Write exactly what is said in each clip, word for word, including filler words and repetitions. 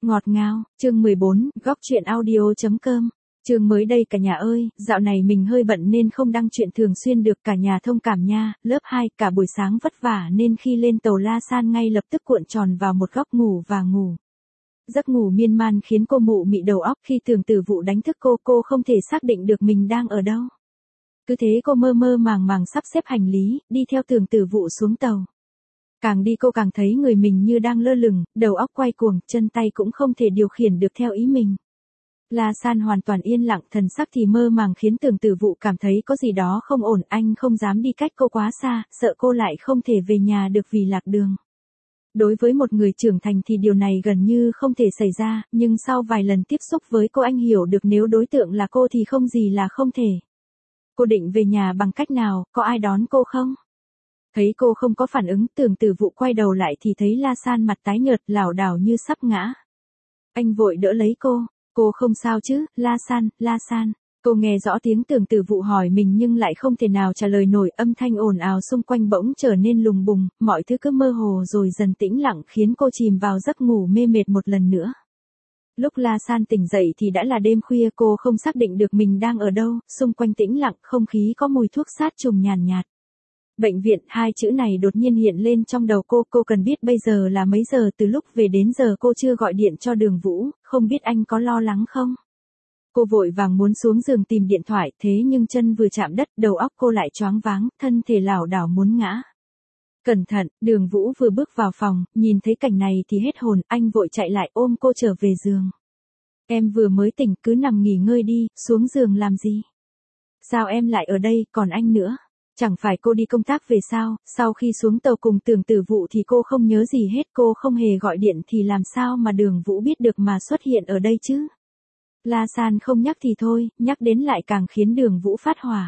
Ngọt ngào, chương mười bốn, góc chuyện audio chấm com. Chương mới đây cả nhà ơi, dạo này mình hơi bận nên không đăng chuyện thường xuyên được cả nhà thông cảm nha. Lớp hai, cả buổi sáng vất vả nên khi lên tàu La San ngay lập tức cuộn tròn vào một góc ngủ và ngủ. Giấc ngủ miên man khiến cô mụ mị đầu óc, khi Tưởng Tử Vụ đánh thức cô, cô không thể xác định được mình đang ở đâu. Cứ thế cô mơ mơ màng màng sắp xếp hành lý, đi theo Tưởng Tử Vụ xuống tàu. Càng đi cô càng thấy người mình như đang lơ lửng, đầu óc quay cuồng, chân tay cũng không thể điều khiển được theo ý mình. La San hoàn toàn yên lặng, thần sắc thì mơ màng khiến Tưởng Tử Vụ cảm thấy có gì đó không ổn. Anh không dám đi cách cô quá xa, sợ cô lại không thể về nhà được vì lạc đường. Đối với một người trưởng thành thì điều này gần như không thể xảy ra, nhưng sau vài lần tiếp xúc với cô anh hiểu được nếu đối tượng là cô thì không gì là không thể. Cô định về nhà bằng cách nào, có ai đón cô không? Thấy cô không có phản ứng, Tưởng Tử Vụ quay đầu lại thì thấy La San mặt tái nhợt, lảo đảo như sắp ngã. Anh vội đỡ lấy cô, cô không sao chứ, La San, La San. Cô nghe rõ tiếng Tưởng Tử Vụ hỏi mình nhưng lại không thể nào trả lời nổi, âm thanh ồn ào xung quanh bỗng trở nên lùng bùng, mọi thứ cứ mơ hồ rồi dần tĩnh lặng khiến cô chìm vào giấc ngủ mê mệt một lần nữa. Lúc La San tỉnh dậy thì đã là đêm khuya, cô không xác định được mình đang ở đâu, xung quanh tĩnh lặng, không khí có mùi thuốc sát trùng nhàn nhạt. Bệnh viện, hai chữ này đột nhiên hiện lên trong đầu cô, cô cần biết bây giờ là mấy giờ, từ lúc về đến giờ cô chưa gọi điện cho Đường Vũ, không biết anh có lo lắng không? Cô vội vàng muốn xuống giường tìm điện thoại, thế nhưng chân vừa chạm đất, đầu óc cô lại choáng váng, thân thể lảo đảo muốn ngã. Cẩn thận, Đường Vũ vừa bước vào phòng, nhìn thấy cảnh này thì hết hồn, anh vội chạy lại ôm cô trở về giường. Em vừa mới tỉnh, cứ nằm nghỉ ngơi đi, xuống giường làm gì? Sao em lại ở đây, còn anh nữa? Chẳng phải cô đi công tác về sao? Sau khi xuống tàu cùng Tưởng Tử Vụ thì cô không nhớ gì hết, cô không hề gọi điện thì làm sao mà Đường Vũ biết được mà xuất hiện ở đây chứ? La San không nhắc thì thôi, nhắc đến lại càng khiến Đường Vũ phát hỏa.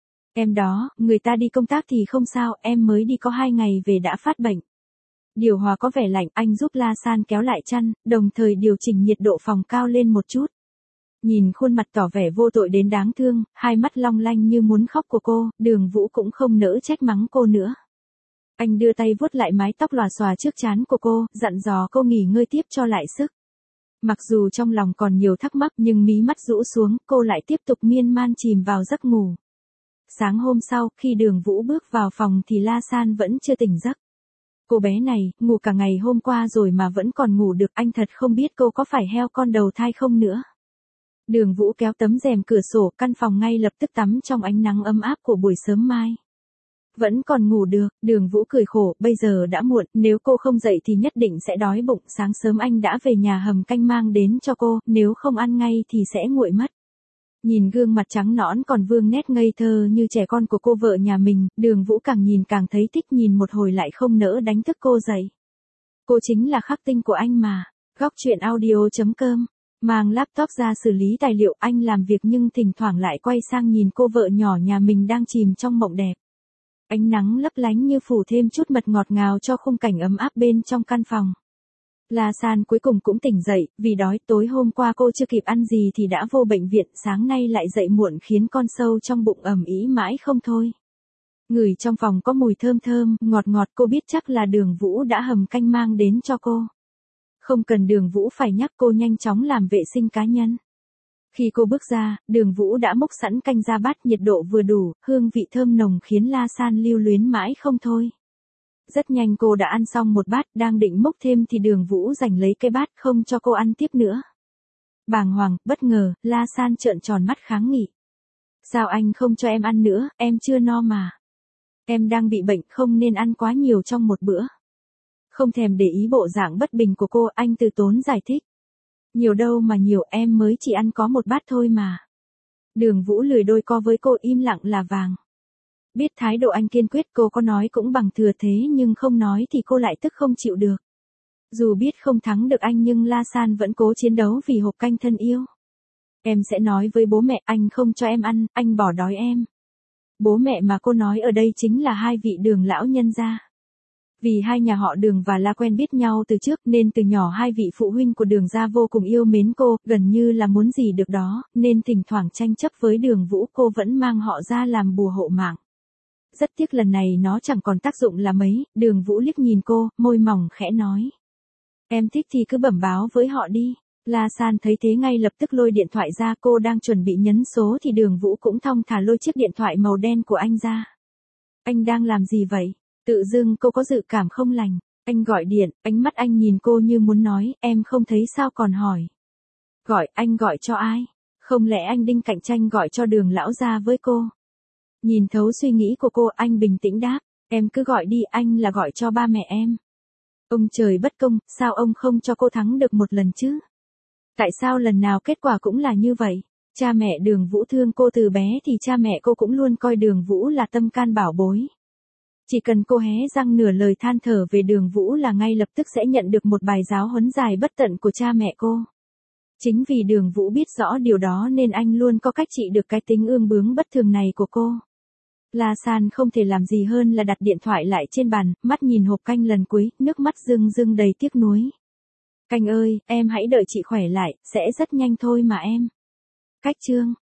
Em đó, người ta đi công tác thì không sao, em mới đi có hai ngày về đã phát bệnh. Điều hòa có vẻ lạnh, anh giúp La San kéo lại chăn, đồng thời điều chỉnh nhiệt độ phòng cao lên một chút. Nhìn khuôn mặt tỏ vẻ vô tội đến đáng thương, hai mắt long lanh như muốn khóc của cô, Đường Vũ cũng không nỡ trách mắng cô nữa. Anh đưa tay vuốt lại mái tóc lòa xòa trước trán của cô, dặn dò cô nghỉ ngơi tiếp cho lại sức. Mặc dù trong lòng còn nhiều thắc mắc nhưng mí mắt rũ xuống, cô lại tiếp tục miên man chìm vào giấc ngủ. Sáng hôm sau, khi Đường Vũ bước vào phòng thì La San vẫn chưa tỉnh giấc. Cô bé này, ngủ cả ngày hôm qua rồi mà vẫn còn ngủ được, anh thật không biết cô có phải heo con đầu thai không nữa. Đường Vũ kéo tấm rèm cửa sổ, căn phòng ngay lập tức tắm trong ánh nắng ấm áp của buổi sớm mai. Vẫn còn ngủ được, Đường Vũ cười khổ, bây giờ đã muộn, nếu cô không dậy thì nhất định sẽ đói bụng, sáng sớm anh đã về nhà hầm canh mang đến cho cô, nếu không ăn ngay thì sẽ nguội mất. Nhìn gương mặt trắng nõn còn vương nét ngây thơ như trẻ con của cô vợ nhà mình, Đường Vũ càng nhìn càng thấy thích, nhìn một hồi lại không nỡ đánh thức cô dậy. Cô chính là khắc tinh của anh mà. Góc chuyện audio chấm com. Mang laptop ra xử lý tài liệu, anh làm việc nhưng thỉnh thoảng lại quay sang nhìn cô vợ nhỏ nhà mình đang chìm trong mộng đẹp. Ánh nắng lấp lánh như phủ thêm chút mật ngọt ngào cho khung cảnh ấm áp bên trong căn phòng. La San cuối cùng cũng tỉnh dậy, vì đói, tối hôm qua cô chưa kịp ăn gì thì đã vô bệnh viện, sáng nay lại dậy muộn khiến con sâu trong bụng ầm ĩ mãi không thôi. Ngửi trong phòng có mùi thơm thơm, ngọt ngọt, cô biết chắc là Đường Vũ đã hầm canh mang đến cho cô. Không cần Đường Vũ phải nhắc, cô nhanh chóng làm vệ sinh cá nhân. Khi cô bước ra, Đường Vũ đã múc sẵn canh ra bát, nhiệt độ vừa đủ, hương vị thơm nồng khiến La San lưu luyến mãi không thôi. Rất nhanh cô đã ăn xong một bát, đang định múc thêm thì Đường Vũ giành lấy cái bát không cho cô ăn tiếp nữa. Bàng hoàng, bất ngờ, La San trợn tròn mắt kháng nghị. Sao anh không cho em ăn nữa, em chưa no mà. Em đang bị bệnh, không nên ăn quá nhiều trong một bữa. Không thèm để ý bộ dạng bất bình của cô, anh từ tốn giải thích. Nhiều đâu mà nhiều, em mới chỉ ăn có một bát thôi mà. Đường Vũ lười đôi co với cô, im lặng là vàng. Biết thái độ anh kiên quyết, cô có nói cũng bằng thừa thế nhưng không nói thì cô lại tức không chịu được. Dù biết không thắng được anh nhưng La San vẫn cố chiến đấu vì hộp canh thân yêu. Em sẽ nói với bố mẹ, anh không cho em ăn, anh bỏ đói em. Bố mẹ mà cô nói ở đây chính là hai vị Đường lão nhân gia. Vì hai nhà họ Đường và La quen biết nhau từ trước nên từ nhỏ hai vị phụ huynh của Đường gia vô cùng yêu mến cô, gần như là muốn gì được đó, nên thỉnh thoảng tranh chấp với Đường Vũ cô vẫn mang họ ra làm bùa hộ mạng. Rất tiếc lần này nó chẳng còn tác dụng là mấy, Đường Vũ liếc nhìn cô, môi mỏng khẽ nói. Em thích thì cứ bẩm báo với họ đi. La San thấy thế ngay lập tức lôi điện thoại ra, cô đang chuẩn bị nhấn số thì Đường Vũ cũng thong thả lôi chiếc điện thoại màu đen của anh ra. Anh đang làm gì vậy? Tự dưng cô có dự cảm không lành. Anh gọi điện, ánh mắt anh nhìn cô như muốn nói, em không thấy sao còn hỏi. Gọi, anh gọi cho ai? Không lẽ anh Đinh cạnh tranh gọi cho Đường lão gia với cô? Nhìn thấu suy nghĩ của cô, anh bình tĩnh đáp, em cứ gọi đi, anh là gọi cho ba mẹ em. Ông trời bất công, sao ông không cho cô thắng được một lần chứ? Tại sao lần nào kết quả cũng là như vậy? Cha mẹ Đường Vũ thương cô từ bé thì cha mẹ cô cũng luôn coi Đường Vũ là tâm can bảo bối. Chỉ cần cô hé răng nửa lời than thở về Đường Vũ là ngay lập tức sẽ nhận được một bài giáo huấn dài bất tận của cha mẹ cô. Chính vì Đường Vũ biết rõ điều đó nên anh luôn có cách trị được cái tính ương bướng bất thường này của cô. La San không thể làm gì hơn là đặt điện thoại lại trên bàn, mắt nhìn hộp canh lần cuối, nước mắt rưng rưng đầy tiếc nuối. Canh ơi, em hãy đợi chị khỏe lại, sẽ rất nhanh thôi mà em. Cách chương